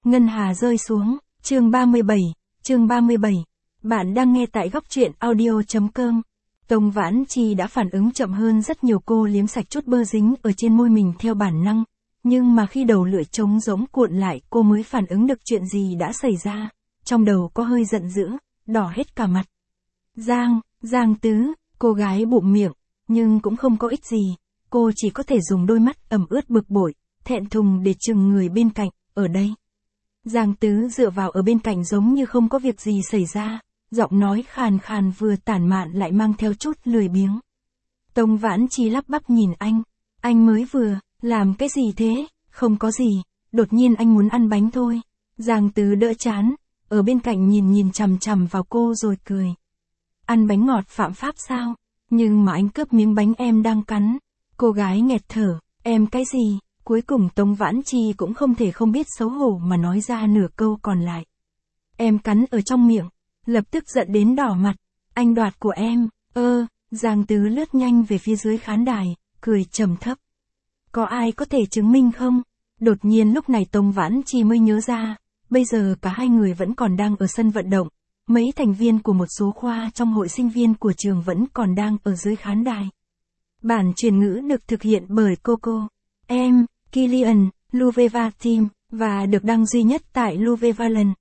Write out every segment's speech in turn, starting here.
Ngân hà rơi xuống, chương 37. Bạn đang nghe tại góc truyện audio.com. Tông Vãn Chi đã phản ứng chậm hơn rất nhiều, cô liếm sạch chút bơ dính ở trên môi mình theo bản năng. Nhưng mà khi đầu lưỡi trống rỗng cuộn lại, cô mới phản ứng được chuyện gì đã xảy ra. Trong đầu có hơi giận dữ, đỏ hết cả mặt. Giang Tứ, cô gái bụm miệng, nhưng cũng không có ích gì. Cô chỉ có thể dùng đôi mắt ẩm ướt bực bội, thẹn thùng để chừng người bên cạnh, ở đây. Giang Tứ dựa vào ở bên cạnh giống như không có việc gì xảy ra, giọng nói khàn khàn vừa tản mạn lại mang theo chút lười biếng. Tông Vãn Chi lắp bắp nhìn anh mới vừa, làm cái gì thế, không có gì, đột nhiên anh muốn ăn bánh thôi. Giang Tứ đỡ chán, ở bên cạnh nhìn chằm chằm vào cô rồi cười. Ăn bánh ngọt phạm pháp sao, nhưng mà anh cướp miếng bánh em đang cắn. Cô gái nghẹt thở, em cái gì? Cuối cùng Tông Vãn Chi cũng không thể không biết xấu hổ mà nói ra nửa câu còn lại. Em cắn ở trong miệng, lập tức giận đến đỏ mặt. Anh đoạt của em, Giang Tứ lướt nhanh về phía dưới khán đài, cười trầm thấp. Có ai có thể chứng minh không? Đột nhiên lúc này Tông Vãn Chi mới nhớ ra, bây giờ cả hai người vẫn còn đang ở sân vận động. Mấy thành viên của một số khoa trong hội sinh viên của trường vẫn còn đang ở dưới khán đài. Bản truyền ngữ được thực hiện bởi Coco, em, Kilian, Luveva Team, và được đăng duy nhất tại Luvevaland.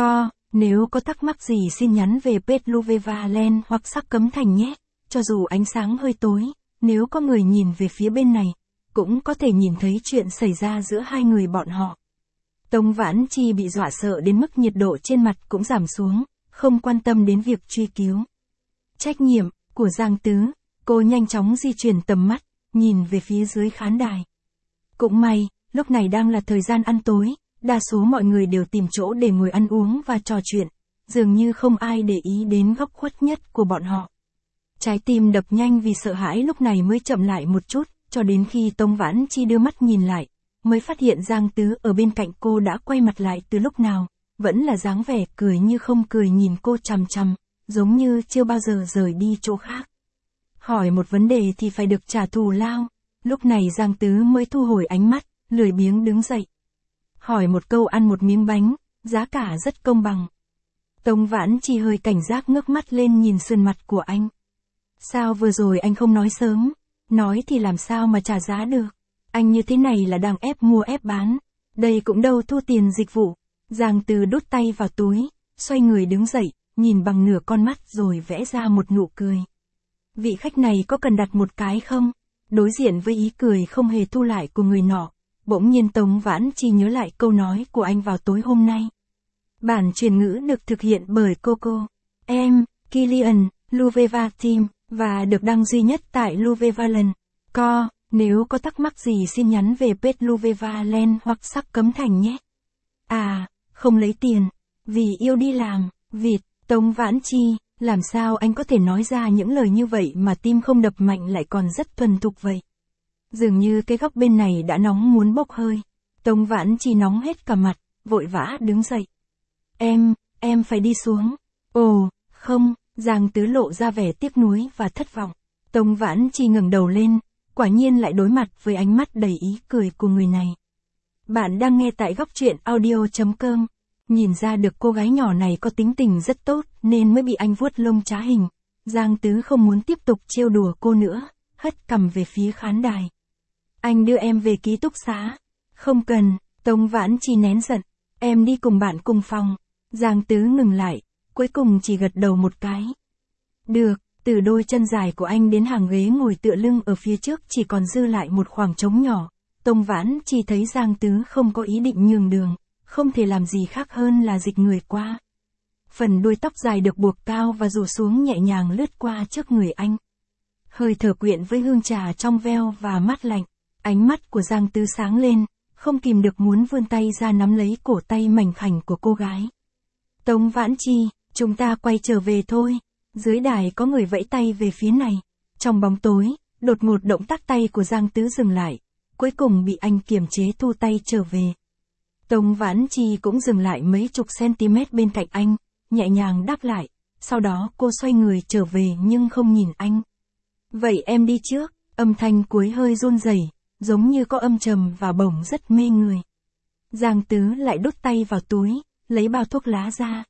Nếu có thắc mắc gì xin nhắn về page Luvevaland hoặc Sắc Cấm Thành nhé. Cho dù ánh sáng hơi tối, nếu có người nhìn về phía bên này, cũng có thể nhìn thấy chuyện xảy ra giữa hai người bọn họ. Tông Vãn Chi bị dọa sợ đến mức nhiệt độ trên mặt cũng giảm xuống, không quan tâm đến việc truy cứu. Trách nhiệm của Giang Tứ, cô nhanh chóng di chuyển tầm mắt, nhìn về phía dưới khán đài. Cũng may, lúc này đang là thời gian ăn tối, đa số mọi người đều tìm chỗ để ngồi ăn uống và trò chuyện, dường như không ai để ý đến góc khuất nhất của bọn họ. Trái tim đập nhanh vì sợ hãi lúc này mới chậm lại một chút, cho đến khi Tông Vãn Chi đưa mắt nhìn lại, mới phát hiện Giang Tứ ở bên cạnh cô đã quay mặt lại từ lúc nào, vẫn là dáng vẻ cười như không cười nhìn cô chằm chằm, giống như chưa bao giờ rời đi chỗ khác. Hỏi một vấn đề thì phải được trả thù lao. Lúc này Giang Tứ mới thu hồi ánh mắt, lười biếng đứng dậy. Hỏi một câu ăn một miếng bánh, giá cả rất công bằng. Tông Vãn Chi hơi cảnh giác ngước mắt lên nhìn sườn mặt của anh. Sao vừa rồi anh không nói sớm? Nói thì làm sao mà trả giá được? Anh như thế này là đang ép mua ép bán. Đây cũng đâu thu tiền dịch vụ. Giang Tứ đút tay vào túi, xoay người đứng dậy, nhìn bằng nửa con mắt rồi vẽ ra một nụ cười. Vị khách này có cần đặt một cái không? Đối diện với ý cười không hề thu lại của người nọ, bỗng nhiên Tông Vãn Chi nhớ lại câu nói của anh vào tối hôm nay. Bản truyền ngữ được thực hiện bởi Coco, em, Kilian, Luveva Team, và được đăng duy nhất tại Luvevaland. Nếu có thắc mắc gì xin nhắn về page Luvevaland hoặc Sắc Cấm Thành nhé. Không lấy tiền, vì yêu đi làm, vịt. Tông Vãn Chi, làm sao anh có thể nói ra những lời như vậy mà tim không đập mạnh lại còn rất thuần thục vậy? Dường như cái góc bên này đã nóng muốn bốc hơi. Tông Vãn Chi nóng hết cả mặt, vội vã đứng dậy. Em phải đi xuống. Ồ, không, Giang Tứ lộ ra vẻ tiếc nuối và thất vọng. Tông Vãn Chi ngẩng đầu lên, quả nhiên lại đối mặt với ánh mắt đầy ý cười của người này. Bạn đang nghe tại góc truyện audio.com. Nhìn ra được cô gái nhỏ này có tính tình rất tốt nên mới bị anh vuốt lông trá hình. Giang Tứ không muốn tiếp tục trêu đùa cô nữa, hất cằm về phía khán đài. Anh đưa em về ký túc xá. Không cần, Tông Vãn Chi nén giận. Em đi cùng bạn cùng phòng. Giang Tứ ngừng lại, cuối cùng chỉ gật đầu một cái. Được, từ đôi chân dài của anh đến hàng ghế ngồi tựa lưng ở phía trước chỉ còn dư lại một khoảng trống nhỏ. Tông Vãn Chi thấy Giang Tứ không có ý định nhường đường, không thể làm gì khác hơn là dịch người qua. Phần đuôi tóc dài được buộc cao và rủ xuống nhẹ nhàng lướt qua trước người anh. Hơi thở quyện với hương trà trong veo và mát lạnh, ánh mắt của Giang Tứ sáng lên, không kìm được muốn vươn tay ra nắm lấy cổ tay mảnh khảnh của cô gái. Tông Vãn Chi, chúng ta quay trở về thôi. Dưới đài có người vẫy tay về phía này. Trong bóng tối, đột ngột động tác tay của Giang Tứ dừng lại, cuối cùng bị anh kiềm chế thu tay trở về. Tông Vãn Chi cũng dừng lại mấy chục cm bên cạnh anh, nhẹ nhàng đáp lại, sau đó cô xoay người trở về nhưng không nhìn anh. Vậy em đi trước, âm thanh cuối hơi run rẩy, giống như có âm trầm và bổng rất mê người. Giang Tứ lại đút tay vào túi, lấy bao thuốc lá ra.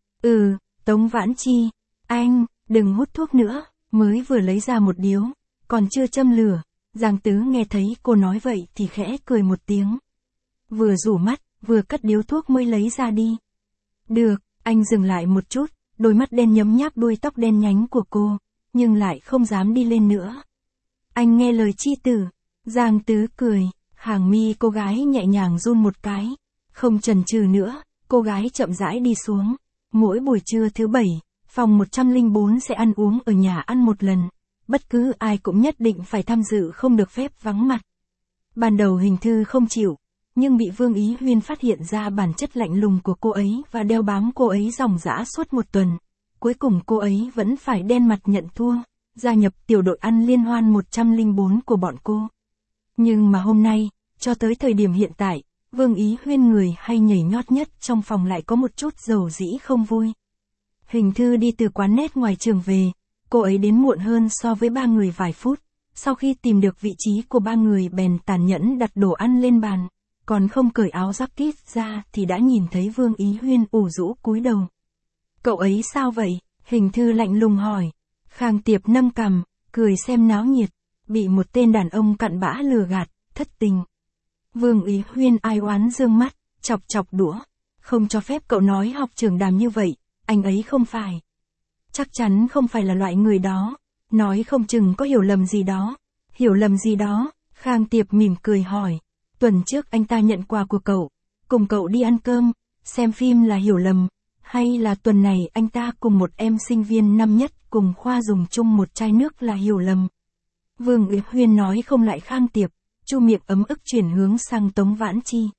Tống Vãn Chi, anh, đừng hút thuốc nữa, mới vừa lấy ra một điếu, còn chưa châm lửa. Giang Tứ nghe thấy cô nói vậy thì khẽ cười một tiếng. Vừa rủ mắt, vừa cất điếu thuốc mới lấy ra đi. Được, anh dừng lại một chút, đôi mắt đen nhấm nháp đuôi tóc đen nhánh của cô, nhưng lại không dám đi lên nữa. Anh nghe lời chi tử. Giang Tứ cười, hàng mi cô gái nhẹ nhàng run một cái. Không chần chừ nữa, cô gái chậm rãi đi xuống. Mỗi buổi trưa thứ bảy, phòng 104 sẽ ăn uống ở nhà ăn một lần. Bất cứ ai cũng nhất định phải tham dự, không được phép vắng mặt. Ban đầu Hình Thư không chịu, nhưng bị Vương Ý Huyên phát hiện ra bản chất lạnh lùng của cô ấy và đeo bám cô ấy ròng rã suốt một tuần. Cuối cùng cô ấy vẫn phải đen mặt nhận thua, gia nhập tiểu đội ăn liên hoan 104 của bọn cô. Nhưng mà hôm nay, cho tới thời điểm hiện tại, Vương Ý Huyên người hay nhảy nhót nhất trong phòng lại có một chút dầu dĩ không vui. Hình Thư đi từ quán net ngoài trường về, cô ấy đến muộn hơn so với ba người vài phút. Sau khi tìm được vị trí của ba người bèn tàn nhẫn đặt đồ ăn lên bàn, còn không cởi áo jacket ra thì đã nhìn thấy Vương Ý Huyên ủ rũ cúi đầu. Cậu ấy sao vậy? Hình Thư lạnh lùng hỏi. Khang Tiệp nâng cằm, cười xem náo nhiệt, bị một tên đàn ông cặn bã lừa gạt, thất tình. Vương Ý Huyên ai oán dương mắt, chọc chọc đũa. Không cho phép cậu nói học trưởng Đàm như vậy, anh ấy không phải. Chắc chắn không phải là loại người đó, nói không chừng có hiểu lầm gì đó. Hiểu lầm gì đó? Khang Tiệp mỉm cười hỏi. Tuần trước anh ta nhận quà của cậu, cùng cậu đi ăn cơm, xem phim là hiểu lầm, hay là tuần này anh ta cùng một em sinh viên năm nhất cùng khoa dùng chung một chai nước là hiểu lầm? Vương Ý Huyên nói không lại Khang Tiệp, chu miệng ấm ức chuyển hướng sang Tống Vãn Chi.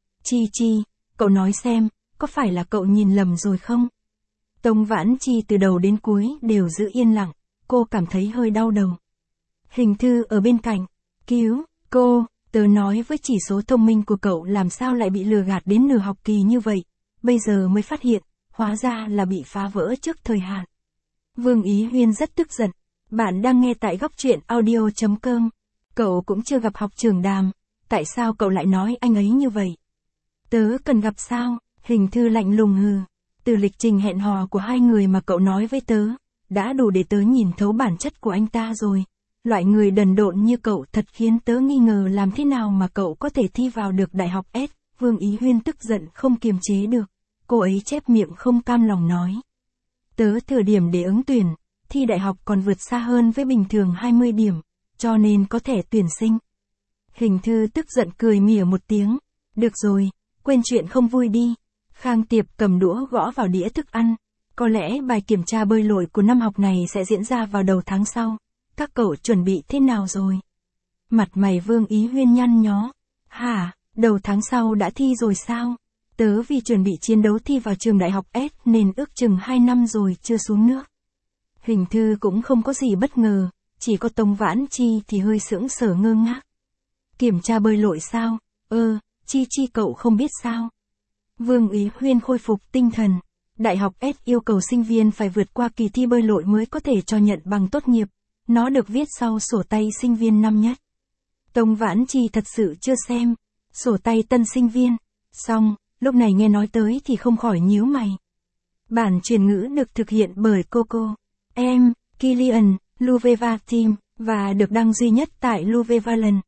Chi, cậu nói xem, có phải là cậu nhìn lầm rồi không? Tống Vãn Chi từ đầu đến cuối đều giữ yên lặng, cô cảm thấy hơi đau đầu. Hình Thư ở bên cạnh, cứu, cô, tớ nói với chỉ số thông minh của cậu làm sao lại bị lừa gạt đến nửa học kỳ như vậy, bây giờ mới phát hiện, hóa ra là bị phá vỡ trước thời hạn. Vương Ý Huyên rất tức giận, bạn đang nghe tại góc truyện audio.com, cậu cũng chưa gặp học trưởng Đàm, tại sao cậu lại nói anh ấy như vậy? Tớ cần gặp sao? Hình Thư lạnh lùng hừ, từ lịch trình hẹn hò của hai người mà cậu nói với tớ, đã đủ để tớ nhìn thấu bản chất của anh ta rồi. Loại người đần độn như cậu thật khiến tớ nghi ngờ làm thế nào mà cậu có thể thi vào được đại học S. Vương Ý Huyên tức giận không kiềm chế được, cô ấy chép miệng không cam lòng nói. Tớ thừa điểm để ứng tuyển, thi đại học còn vượt xa hơn với bình thường 20 điểm, cho nên có thể tuyển sinh. Hình Thư tức giận cười mỉa một tiếng, được rồi, quên chuyện không vui đi. Khang Tiệp cầm đũa gõ vào đĩa thức ăn, có lẽ bài kiểm tra bơi lội của năm học này sẽ diễn ra vào đầu tháng sau. Các cậu chuẩn bị thế nào rồi? Mặt mày Vương Ý Huyên nhăn nhó. Hả, đầu tháng sau đã thi rồi sao? Tớ vì chuẩn bị chiến đấu thi vào trường đại học S nên ước chừng 2 năm rồi chưa xuống nước. Hình Thư cũng không có gì bất ngờ, chỉ có Tống Vãn Chi thì hơi sững sờ ngơ ngác. Kiểm tra bơi lội sao? Chi cậu không biết sao? Vương Ý Huyên khôi phục tinh thần. Đại học S yêu cầu sinh viên phải vượt qua kỳ thi bơi lội mới có thể cho nhận bằng tốt nghiệp. Nó được viết sau sổ tay sinh viên năm nhất. Tống Vãn Chi thật sự chưa xem sổ tay tân sinh viên. Xong, lúc này nghe nói tới thì không khỏi nhíu mày. Bản truyền ngữ được thực hiện bởi Coco, em, Kilian, Luveva Team, và được đăng duy nhất tại Luvevaland.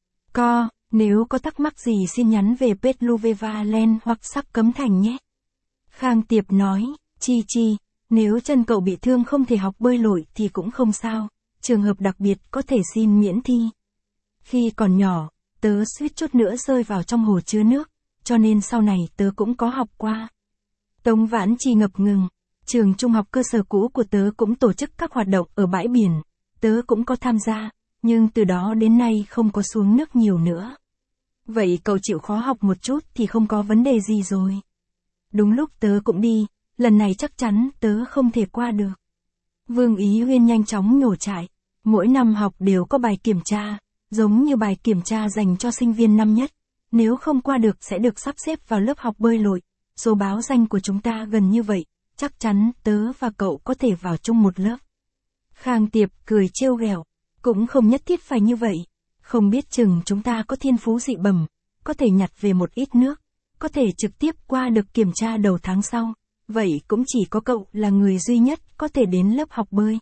Nếu có thắc mắc gì xin nhắn về page Luvevaland hoặc Sắc Cấm Thành nhé. Khang Tiệp nói, Chi, nếu chân cậu bị thương không thể học bơi lội thì cũng không sao. Trường hợp đặc biệt có thể xin miễn thi. Khi còn nhỏ, tớ suýt chút nữa rơi vào trong hồ chứa nước, cho nên sau này tớ cũng có học qua. Tống Vãn Chi ngập ngừng, trường trung học cơ sở cũ của tớ cũng tổ chức các hoạt động ở bãi biển, tớ cũng có tham gia, nhưng từ đó đến nay không có xuống nước nhiều nữa. Vậy cậu chịu khó học một chút thì không có vấn đề gì rồi. Đúng lúc tớ cũng đi, lần này chắc chắn tớ không thể qua được. Vương Ý Huyên nhanh chóng nhổ trại. Mỗi năm học đều có bài kiểm tra, giống như bài kiểm tra dành cho sinh viên năm nhất. Nếu không qua được sẽ được sắp xếp vào lớp học bơi lội. Số báo danh của chúng ta gần như vậy, chắc chắn tớ và cậu có thể vào chung một lớp. Khang Tiệp cười trêu ghẹo, cũng không nhất thiết phải như vậy. Không biết chừng chúng ta có thiên phú dị bẩm, có thể nhặt về một ít nước. có thể trực tiếp qua được kiểm tra đầu tháng sau. Vậy cũng chỉ có cậu là người duy nhất có thể đến lớp học bơi.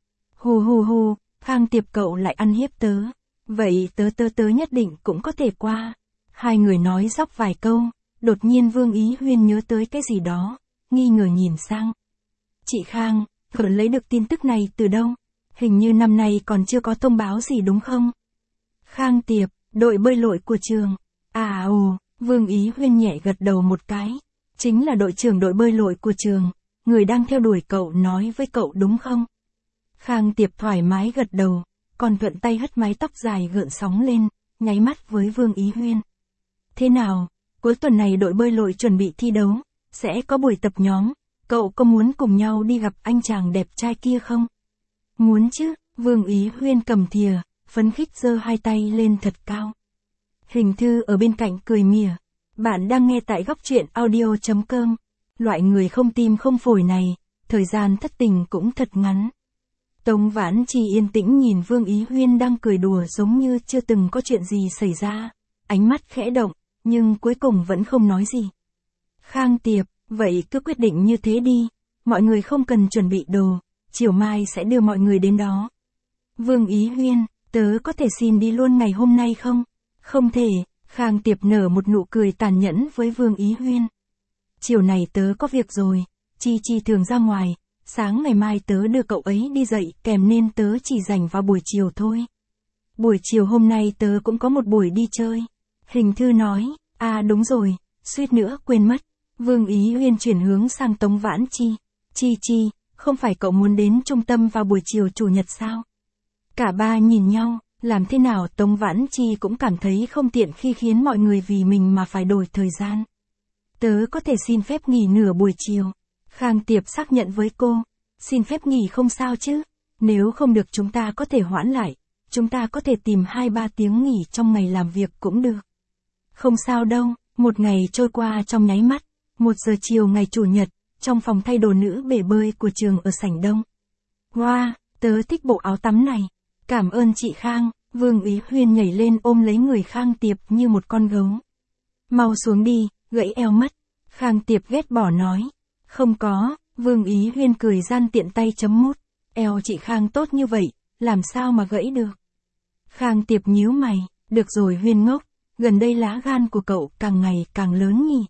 Hù hù hù, Khang Tiệp cậu lại ăn hiếp tớ. Vậy tớ nhất định cũng có thể qua. Hai người nói dóc vài câu, đột nhiên Vương Ý Huyên nhớ tới cái gì đó, nghi ngờ nhìn sang. Chị Khang, cậu lấy được tin tức này từ đâu? Hình như năm nay còn chưa có thông báo gì đúng không? Khang Tiệp, đội bơi lội của trường. À ồ, Vương Ý Huyên nhẹ gật đầu một cái. Chính là đội trưởng đội bơi lội của trường, người đang theo đuổi cậu nói với cậu đúng không? Khang Tiệp thoải mái gật đầu, còn thuận tay hất mái tóc dài gợn sóng lên, nháy mắt với Vương Ý Huyên. Thế nào, cuối tuần này đội bơi lội chuẩn bị thi đấu, sẽ có buổi tập nhóm, cậu có muốn cùng nhau đi gặp anh chàng đẹp trai kia không? Muốn chứ, Vương Ý Huyên cầm thìa, phấn khích giơ hai tay lên thật cao. Hình Thư ở bên cạnh cười mỉa. Bạn đang nghe tại góc truyện audio.com. Loại người không tim không phổi này, thời gian thất tình cũng thật ngắn. Tống Vãn Chi yên tĩnh nhìn Vương Ý Huyên đang cười đùa giống như chưa từng có chuyện gì xảy ra. Ánh mắt khẽ động, nhưng cuối cùng vẫn không nói gì. Khang Tiệp, vậy cứ quyết định như thế đi. Mọi người không cần chuẩn bị đồ, chiều mai sẽ đưa mọi người đến đó. Vương Ý Huyên, tớ có thể xin đi luôn ngày hôm nay không? Không thể. Khang Tiệp nở một nụ cười tàn nhẫn với Vương Ý Huyên. Chiều này tớ có việc rồi, Chi Chi thường ra ngoài, sáng ngày mai tớ đưa cậu ấy đi dạy kèm nên tớ chỉ rảnh vào buổi chiều thôi. Buổi chiều hôm nay tớ cũng có một buổi đi chơi. Hình Thư nói, à đúng rồi, suýt nữa quên mất. Vương Ý Huyên chuyển hướng sang Tống Vãn Chi. Chi Chi, không phải cậu muốn đến trung tâm vào buổi chiều chủ nhật sao? Cả ba nhìn nhau. Làm thế nào Tống Vãn Chi cũng cảm thấy không tiện khi khiến mọi người vì mình mà phải đổi thời gian. Tớ có thể xin phép nghỉ nửa buổi chiều. Khang Tiệp xác nhận với cô. Xin phép nghỉ không sao chứ. Nếu không được chúng ta có thể hoãn lại. Chúng ta có thể tìm 2-3 tiếng nghỉ trong ngày làm việc cũng được. Không sao đâu, một ngày trôi qua trong nháy mắt. 1 giờ chiều ngày chủ nhật, trong phòng thay đồ nữ bể bơi của trường ở sảnh đông. Wow, tớ thích bộ áo tắm này. Cảm ơn chị Khang. Vương Ý Huyên nhảy lên ôm lấy người Khang Tiệp như một con gấu. Mau xuống đi, gãy eo mất. Khang Tiệp ghét bỏ nói. Không có, Vương Ý Huyên cười gian tiện tay chấm mút. Eo chị Khang tốt như vậy, làm sao mà gãy được? Khang Tiệp nhíu mày. Được rồi Huyên ngốc, gần đây lá gan của cậu càng ngày càng lớn nhỉ.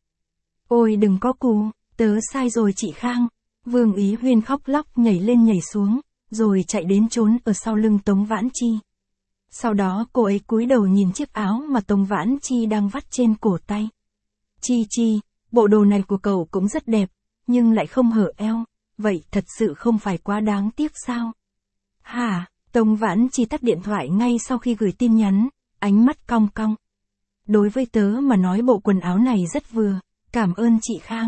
Ôi đừng có cù, tớ sai rồi chị Khang. Vương Ý Huyên khóc lóc nhảy lên nhảy xuống, rồi chạy đến trốn ở sau lưng Tống Vãn Chi. Sau đó cô ấy cúi đầu nhìn chiếc áo mà Tống Vãn Chi đang vắt trên cổ tay. Chi Chi, bộ đồ này của cậu cũng rất đẹp, nhưng lại không hở eo, vậy thật sự không phải quá đáng tiếc sao? Hả? Tống Vãn Chi tắt điện thoại ngay sau khi gửi tin nhắn, ánh mắt cong cong. Đối với tớ mà nói bộ quần áo này rất vừa, cảm ơn chị Khang.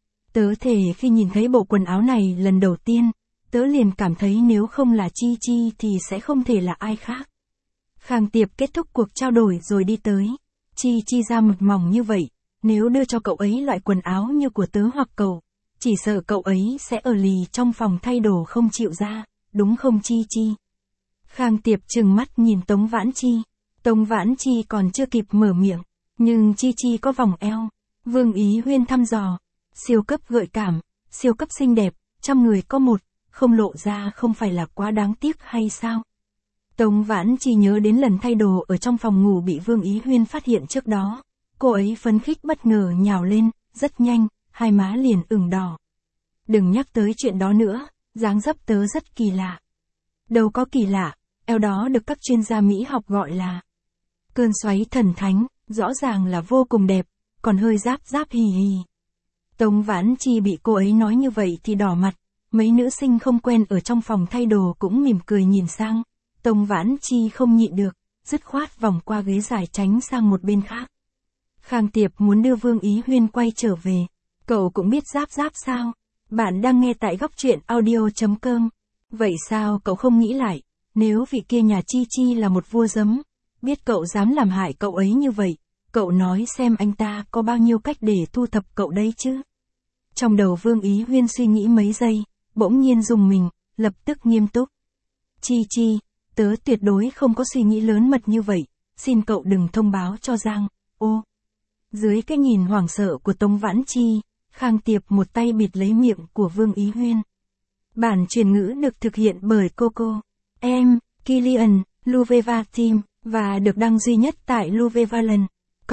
Tớ thề khi nhìn thấy bộ quần áo này lần đầu tiên, tớ liền cảm thấy nếu không là Chi Chi thì sẽ không thể là ai khác. Khang Tiệp kết thúc cuộc trao đổi rồi đi tới. Chi Chi da mực mỏng như vậy, nếu đưa cho cậu ấy loại quần áo như của tớ hoặc cậu, chỉ sợ cậu ấy sẽ ở lì trong phòng thay đồ không chịu ra, đúng không Chi Chi? Khang Tiệp trừng mắt nhìn Tống Vãn Chi. Tống Vãn Chi còn chưa kịp mở miệng, nhưng Chi Chi có vòng eo. Vương Ý Huyên thăm dò. Siêu cấp gợi cảm, siêu cấp xinh đẹp, 100 người có một, không lộ ra không phải là quá đáng tiếc hay sao? Tống Vãn Chi nhớ đến lần thay đồ ở trong phòng ngủ bị Vương Ý Huyên phát hiện trước đó. Cô ấy phấn khích bất ngờ nhào lên, rất nhanh, hai má liền ửng đỏ. Đừng nhắc tới chuyện đó nữa, dáng dấp tớ rất kỳ lạ. Đâu có kỳ lạ, eo đó được các chuyên gia Mỹ học gọi là cơn xoáy thần thánh, rõ ràng là vô cùng đẹp, còn hơi giáp hì hì. Tống Vãn Chi bị cô ấy nói như vậy thì đỏ mặt, mấy nữ sinh không quen ở trong phòng thay đồ cũng mỉm cười nhìn sang. Tống Vãn Chi không nhịn được, dứt khoát vòng qua ghế dài tránh sang một bên khác. Khang Tiệp muốn đưa Vương Ý Huyên quay trở về. Cậu cũng biết giáp sao? Bạn đang nghe tại góc truyện audio.com. Vậy sao cậu không nghĩ lại, nếu vị kia nhà Chi Chi là một vua giấm, biết cậu dám làm hại cậu ấy như vậy, cậu nói xem anh ta có bao nhiêu cách để thu thập cậu đấy chứ? Trong đầu Vương Ý Huyên suy nghĩ mấy giây, bỗng nhiên rùng mình, lập tức nghiêm túc. Chi Chi, tớ tuyệt đối không có suy nghĩ lớn mật như vậy, xin cậu đừng thông báo cho Giang, Dưới cái nhìn hoảng sợ của Tống Vãn Chi, Khang Tiệp một tay bịt lấy miệng của Vương Ý Huyên. Bản truyền ngữ được thực hiện bởi Coco, em, Kilian, Luveva Team, và được đăng duy nhất tại Luvevaland.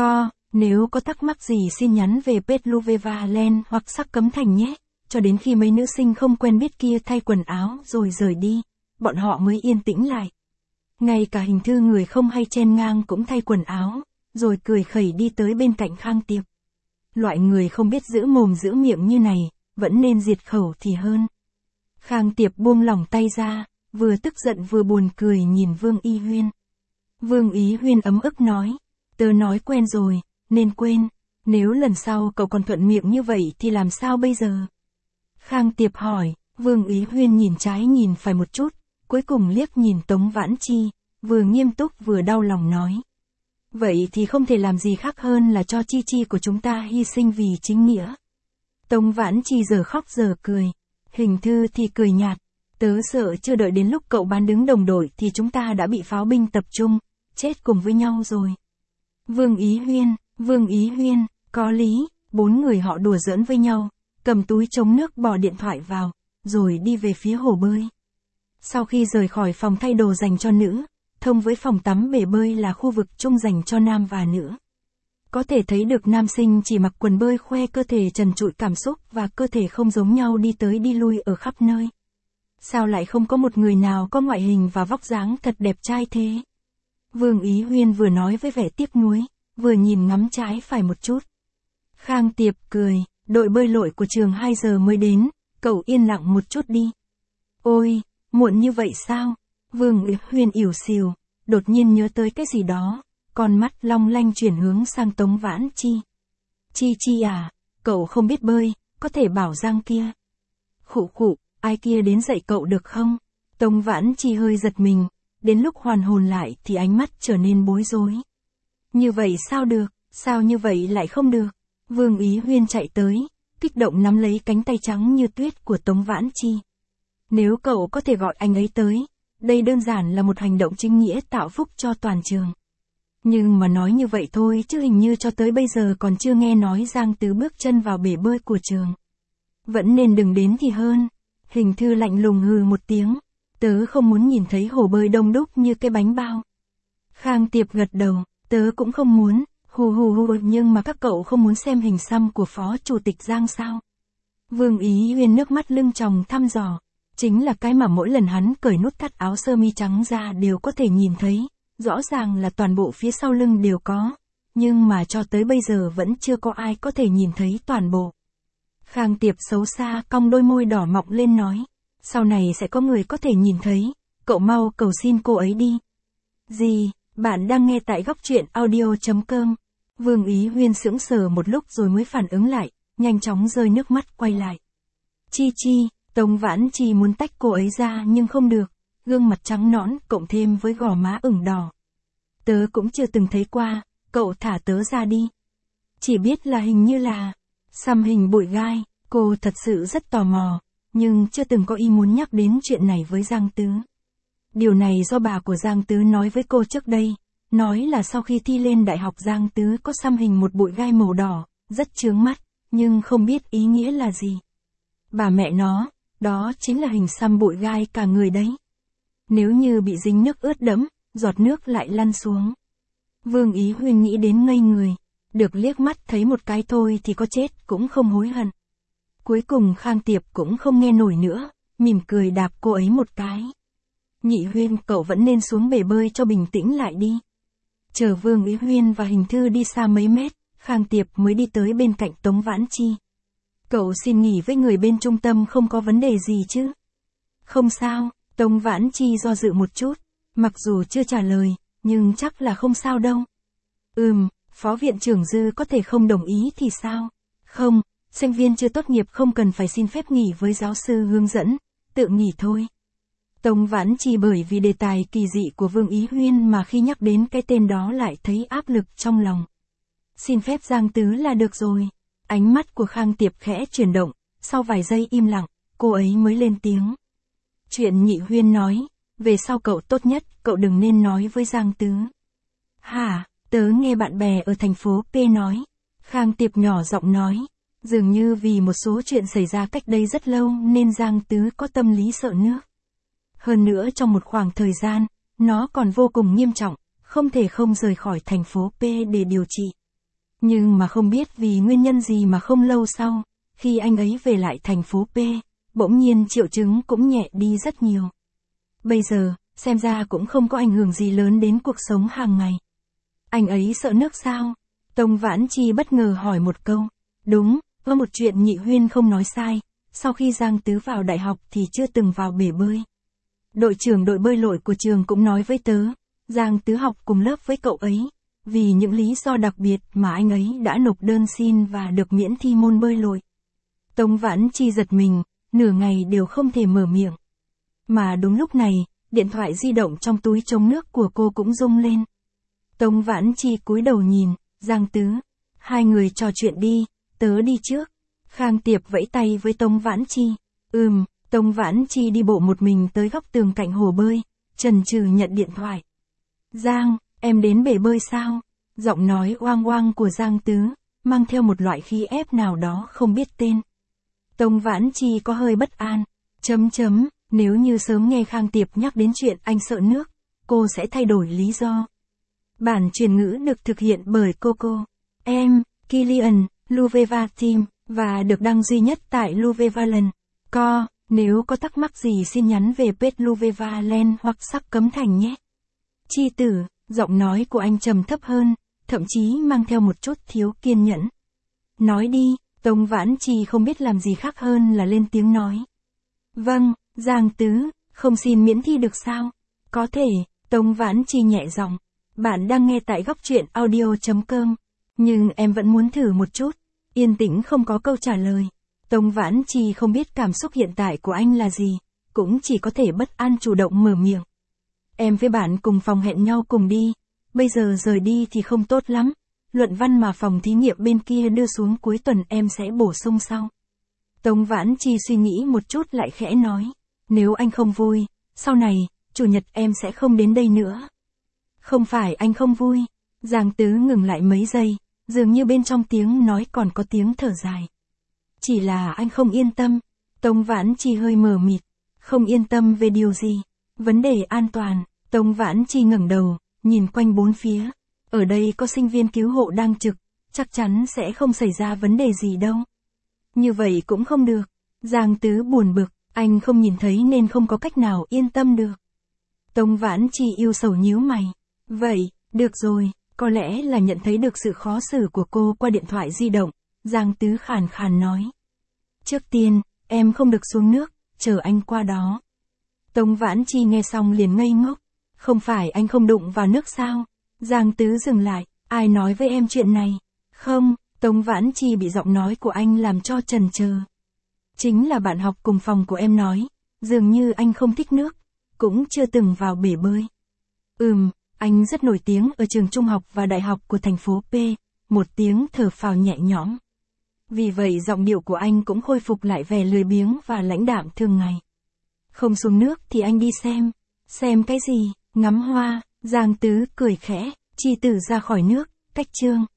Nếu có thắc mắc gì xin nhắn về page Luvevaland hoặc Sắc Cấm Thành nhé. Cho đến khi mấy nữ sinh không quen biết kia thay quần áo rồi rời đi, bọn họ mới yên tĩnh lại. Ngay cả Hình Thư người không hay chen ngang cũng thay quần áo, rồi cười khẩy đi tới bên cạnh Khang Tiệp. Loại người không biết giữ mồm giữ miệng như này, vẫn nên diệt khẩu thì hơn. Khang Tiệp buông lỏng tay ra, vừa tức giận vừa buồn cười nhìn Vương Ý Huyên. Vương Ý Huyên ấm ức nói, tớ nói quen rồi, nên quên, nếu lần sau cậu còn thuận miệng như vậy thì làm sao bây giờ? Khang Tiệp hỏi, Vương Ý Huyên nhìn trái nhìn phải một chút, cuối cùng liếc nhìn Tống Vãn Chi, vừa nghiêm túc vừa đau lòng nói. Vậy thì không thể làm gì khác hơn là cho Chi Chi của chúng ta hy sinh vì chính nghĩa. Tống Vãn Chi giờ khóc giờ cười, Hình Thư thì cười nhạt, tớ sợ chưa đợi đến lúc cậu bán đứng đồng đội thì chúng ta đã bị pháo binh tập trung, chết cùng với nhau rồi. Vương Ý Huyên, có lý, 4 người họ đùa giỡn với nhau, cầm túi chống nước bỏ điện thoại vào, rồi đi về phía hồ bơi. Sau khi rời khỏi phòng thay đồ dành cho nữ, thông với phòng tắm bể bơi là khu vực chung dành cho nam và nữ. Có thể thấy được nam sinh chỉ mặc quần bơi khoe cơ thể trần trụi cảm xúc và cơ thể không giống nhau đi tới đi lui ở khắp nơi. Sao lại không có một người nào có ngoại hình và vóc dáng thật đẹp trai thế? Vương Ý Huyên vừa nói với vẻ tiếc nuối, vừa nhìn ngắm trái phải một chút. Khang Tiệp cười, đội bơi lội của trường 2 giờ mới đến, cậu yên lặng một chút đi. Ôi, muộn như vậy sao? Vương Ý Huyên ỉu xìu, đột nhiên nhớ tới cái gì đó, con mắt long lanh chuyển hướng sang Tống Vãn Chi. Chi à, cậu không biết bơi, có thể bảo Giang kia. Khụ, ai kia đến dạy cậu được không? Tống Vãn Chi hơi giật mình, đến lúc hoàn hồn lại thì ánh mắt trở nên bối rối. Như vậy sao được, sao như vậy lại không được? Vương Ý Huyên chạy tới, kích động nắm lấy cánh tay trắng như tuyết của Tống Vãn Chi. Nếu cậu có thể gọi anh ấy tới, đây đơn giản là một hành động chính nghĩa tạo phúc cho toàn trường. Nhưng mà nói như vậy thôi chứ hình như cho tới bây giờ còn chưa nghe nói Giang Tứ bước chân vào bể bơi của trường. Vẫn nên đừng đến thì hơn. Hình Thư lạnh lùng hừ một tiếng. Tớ không muốn nhìn thấy hồ bơi đông đúc như cái bánh bao. Khang Tiệp gật đầu, tớ cũng không muốn, nhưng mà các cậu không muốn xem hình xăm của Phó Chủ tịch Giang sao? Vương Ý Huyên nước mắt lưng tròng thăm dò, chính là cái mà mỗi lần hắn cởi nút thắt áo sơ mi trắng ra đều có thể nhìn thấy, rõ ràng là toàn bộ phía sau lưng đều có, nhưng mà cho tới bây giờ vẫn chưa có ai có thể nhìn thấy toàn bộ. Khang Tiệp xấu xa cong đôi môi đỏ mọng lên nói, sau này sẽ có người có thể nhìn thấy, cậu mau cầu xin cô ấy đi. Gì, bạn đang nghe tại góc truyện audio.com. Vương Ý Huyên sững sờ một lúc rồi mới phản ứng lại, nhanh chóng rơi nước mắt quay lại. Chi, Tống Vãn Chi muốn tách cô ấy ra nhưng không được, gương mặt trắng nõn cộng thêm với gò má ửng đỏ. Tớ cũng chưa từng thấy qua, cậu thả tớ ra đi. Chỉ biết là hình như là xăm hình bụi gai, cô thật sự rất tò mò, nhưng chưa từng có ý muốn nhắc đến chuyện này với Giang Tứ. Điều này do bà của Giang Tứ nói với cô trước đây, nói là sau khi thi lên đại học Giang Tứ có xăm hình một bụi gai màu đỏ, rất chướng mắt, nhưng không biết ý nghĩa là gì. Bà mẹ nó, đó chính là hình xăm bụi gai cả người đấy. Nếu như bị dính nước ướt đẫm, giọt nước lại lăn xuống. Vương Ý Huyên nghĩ đến ngây người, được liếc mắt thấy một cái thôi thì có chết cũng không hối hận. Cuối cùng Khang Tiệp cũng không nghe nổi nữa, mỉm cười đạp cô ấy một cái. Nhị Huyên, cậu vẫn nên xuống bể bơi cho bình tĩnh lại đi. Chờ Vương Ý Huyên và Hình Thư đi xa mấy mét, Khang Tiệp mới đi tới bên cạnh Tống Vãn Chi. Cậu xin nghỉ với người bên trung tâm không có vấn đề gì chứ? Không sao, Tống Vãn Chi do dự một chút, mặc dù chưa trả lời, nhưng chắc là không sao đâu. Phó viện trưởng Dư có thể không đồng ý thì sao? Không, sinh viên chưa tốt nghiệp không cần phải xin phép nghỉ với giáo sư hướng dẫn, tự nghỉ thôi. Tống Vãn Chi bởi vì đề tài kỳ dị của Vương Ý Huyên mà khi nhắc đến cái tên đó lại thấy áp lực trong lòng. Xin phép Giang Tứ là được rồi. Ánh mắt của Khang Tiệp khẽ chuyển động, sau vài giây im lặng, cô ấy mới lên tiếng. Chuyện Nhị Huyên nói, về sau cậu tốt nhất, cậu đừng nên nói với Giang Tứ. Hả, tớ nghe bạn bè ở thành phố P nói, Khang Tiệp nhỏ giọng nói. Dường như vì một số chuyện xảy ra cách đây rất lâu nên Giang Tứ có tâm lý sợ nước. Hơn nữa trong một khoảng thời gian, nó còn vô cùng nghiêm trọng, không thể không rời khỏi thành phố P để điều trị. Nhưng mà không biết vì nguyên nhân gì mà không lâu sau, khi anh ấy về lại thành phố P, bỗng nhiên triệu chứng cũng nhẹ đi rất nhiều. Bây giờ, xem ra cũng không có ảnh hưởng gì lớn đến cuộc sống hàng ngày. Anh ấy sợ nước sao? Tông Vãn Chi bất ngờ hỏi một câu. Đúng, có một chuyện Nhị Huyên không nói sai, sau khi Giang Tứ vào đại học thì chưa từng vào bể bơi. Đội trưởng đội bơi lội của trường cũng nói với tớ, Giang Tứ học cùng lớp với cậu ấy, vì những lý do đặc biệt mà anh ấy đã nộp đơn xin và được miễn thi môn bơi lội. Tông Vãn Chi giật mình, nửa ngày đều không thể mở miệng. Mà đúng lúc này, điện thoại di động trong túi chống nước của cô cũng rung lên. Tông Vãn Chi cúi đầu nhìn, Giang Tứ, hai người trò chuyện đi, tớ đi trước. Khang Tiệp vẫy tay với Tông Vãn Chi. Tông Vãn Chi đi bộ một mình tới góc tường cạnh hồ bơi, chần chừ nhận điện thoại. Giang, em đến bể bơi sao? Giọng nói oang oang của Giang Tứ, mang theo một loại khí ép nào đó không biết tên. Tông Vãn Chi có hơi bất an. Nếu như sớm nghe Khang Tiệp nhắc đến chuyện anh sợ nước, cô sẽ thay đổi lý do. Bản truyền ngữ được thực hiện bởi Coco, em, Kilian, Luveva Team, và được đăng duy nhất tại Luvevaland. Nếu có thắc mắc gì xin nhắn về page Luvevaland hoặc Sắc Cấm Thành nhé. Chi tử, giọng nói của anh trầm thấp hơn, thậm chí mang theo một chút thiếu kiên nhẫn. Nói đi, Tông Vãn Chi không biết làm gì khác hơn là lên tiếng nói. Vâng, Giang Tứ, không xin miễn thi được sao? Có thể, Tông Vãn Chi nhẹ giọng. Bạn đang nghe tại góc truyện audio.com. Nhưng em vẫn muốn thử một chút. Yên tĩnh không có câu trả lời. Tông Vãn Chi không biết cảm xúc hiện tại của anh là gì, cũng chỉ có thể bất an chủ động mở miệng. Em với bạn cùng phòng hẹn nhau cùng đi, bây giờ rời đi thì không tốt lắm. Luận văn mà phòng thí nghiệm bên kia đưa xuống cuối tuần em sẽ bổ sung sau. Tông Vãn Chi suy nghĩ một chút lại khẽ nói, nếu anh không vui, sau này, chủ nhật em sẽ không đến đây nữa. Không phải anh không vui. Giang Tứ ngừng lại mấy giây, dường như bên trong tiếng nói còn có tiếng thở dài. Chỉ là anh không yên tâm. Tông Vãn Chi hơi mờ mịt. Không yên tâm về điều gì? Vấn đề an toàn. Tông Vãn Chi ngẩng đầu, nhìn quanh bốn phía. Ở đây có sinh viên cứu hộ đang trực, chắc chắn sẽ không xảy ra vấn đề gì đâu. Như vậy cũng không được. Giang Tứ buồn bực, anh không nhìn thấy nên không có cách nào yên tâm được. Tông Vãn Chi yêu sầu nhíu mày. Vậy, được rồi, có lẽ là nhận thấy được sự khó xử của cô qua điện thoại di động, Giang Tứ khàn khàn nói. Trước tiên, em không được xuống nước, chờ anh qua đó. Tông Vãn Chi nghe xong liền ngây ngốc. Không phải anh không đụng vào nước sao? Giang Tứ dừng lại, ai nói với em chuyện này? Không, Tông Vãn Chi bị giọng nói của anh làm cho chần chờ. Chính là bạn học cùng phòng của em nói, dường như anh không thích nước, cũng chưa từng vào bể bơi. Anh rất nổi tiếng ở trường trung học và đại học của thành phố P, một tiếng thở phào nhẹ nhõm. Vì vậy giọng điệu của anh cũng khôi phục lại vẻ lười biếng và lãnh đạm thường ngày. Không xuống nước thì anh đi xem. Xem cái gì? Ngắm hoa. Giang Tứ cười khẽ, Chi tử ra khỏi nước, cách chương.